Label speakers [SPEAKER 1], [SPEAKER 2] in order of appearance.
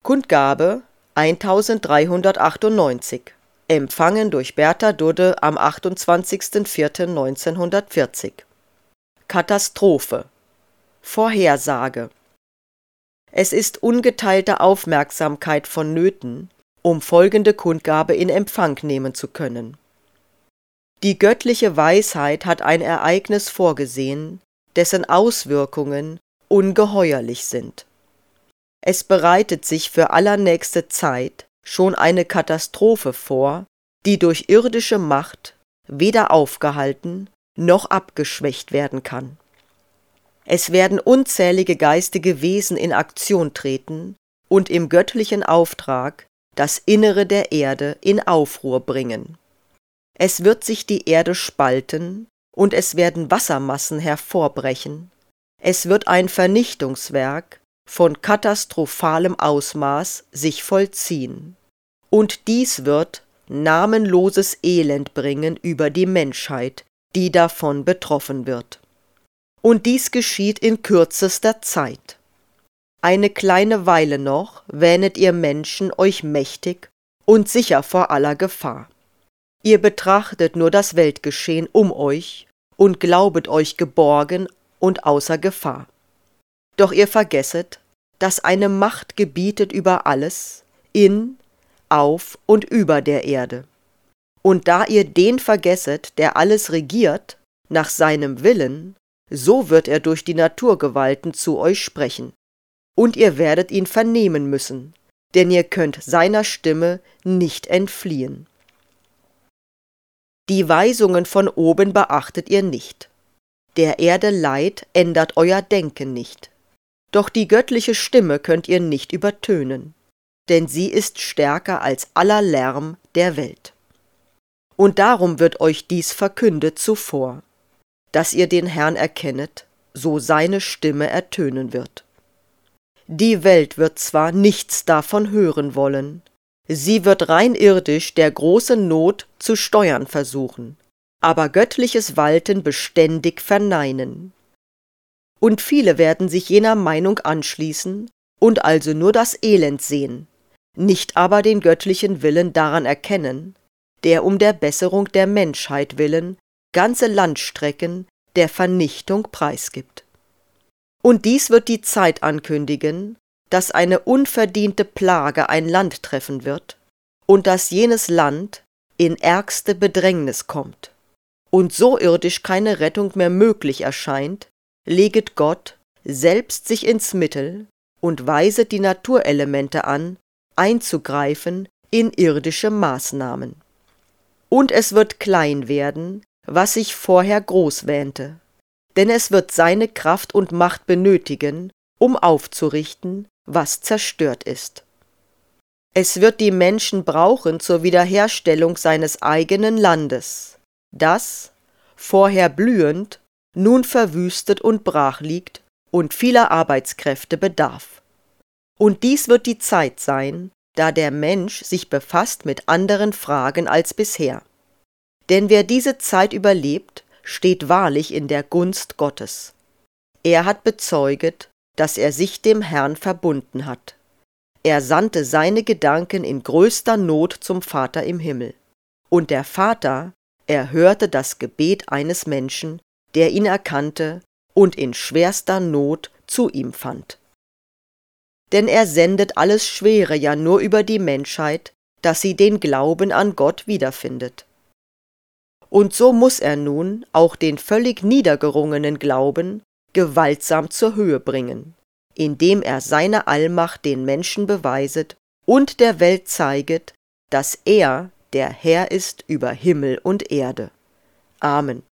[SPEAKER 1] Kundgabe 1398, empfangen durch Bertha Dudde am 28.04.1940. Katastrophe. Vorhersage. Es ist ungeteilte Aufmerksamkeit vonnöten, um folgende Kundgabe in Empfang nehmen zu können. Die göttliche Weisheit hat ein Ereignis vorgesehen, dessen Auswirkungen ungeheuerlich sind. Es bereitet sich für allernächste Zeit schon eine Katastrophe vor, die durch irdische Macht weder aufgehalten noch abgeschwächt werden kann. Es werden unzählige geistige Wesen in Aktion treten und im göttlichen Auftrag das Innere der Erde in Aufruhr bringen. Es wird sich die Erde spalten und es werden Wassermassen hervorbrechen. Es wird ein Vernichtungswerk von katastrophalem Ausmaß sich vollziehen. Und dies wird namenloses Elend bringen über die Menschheit, die davon betroffen wird. Und dies geschieht in kürzester Zeit. Eine kleine Weile noch wähnet ihr Menschen euch mächtig und sicher vor aller Gefahr. Ihr betrachtet nur das Weltgeschehen um euch und glaubet euch geborgen und außer Gefahr. Doch ihr vergesset, dass eine Macht gebietet über alles, in, auf und über der Erde. Und da ihr den vergesset, der alles regiert, nach seinem Willen, so wird er durch die Naturgewalten zu euch sprechen. Und ihr werdet ihn vernehmen müssen, denn ihr könnt seiner Stimme nicht entfliehen. Die Weisungen von oben beachtet ihr nicht. Der Erde Leid ändert euer Denken nicht. Doch die göttliche Stimme könnt ihr nicht übertönen, denn sie ist stärker als aller Lärm der Welt. Und darum wird euch dies verkündet zuvor, dass ihr den Herrn erkennet, so seine Stimme ertönen wird. Die Welt wird zwar nichts davon hören wollen, sie wird rein irdisch der großen Not zu steuern versuchen, aber göttliches Walten beständig verneinen. Und viele werden sich jener Meinung anschließen und also nur das Elend sehen, nicht aber den göttlichen Willen daran erkennen, der um der Besserung der Menschheit willen ganze Landstrecken der Vernichtung preisgibt. Und dies wird die Zeit ankündigen, dass eine unverdiente Plage ein Land treffen wird und dass jenes Land in ärgste Bedrängnis kommt. Und so irdisch keine Rettung mehr möglich erscheint, leget Gott selbst sich ins Mittel und weiset die Naturelemente an, einzugreifen in irdische Maßnahmen. Und es wird klein werden, was sich vorher groß wähnte, denn es wird seine Kraft und Macht benötigen, um aufzurichten, was zerstört ist. Es wird die Menschen brauchen zur Wiederherstellung seines eigenen Landes, das, vorher blühend, nun verwüstet und brach liegt und vieler Arbeitskräfte bedarf. Und dies wird die Zeit sein, da der Mensch sich befasst mit anderen Fragen als bisher. Denn wer diese Zeit überlebt, steht wahrlich in der Gunst Gottes. Er hat bezeuget, dass er sich dem Herrn verbunden hat. Er sandte seine Gedanken in größter Not zum Vater im Himmel. Und der Vater erhörte das Gebet eines Menschen, der ihn erkannte und in schwerster Not zu ihm fand. Denn er sendet alles Schwere ja nur über die Menschheit, dass sie den Glauben an Gott wiederfindet. Und so muß er nun auch den völlig niedergerungenen Glauben gewaltsam zur Höhe bringen, indem er seine Allmacht den Menschen beweiset und der Welt zeiget, dass er der Herr ist über Himmel und Erde. Amen.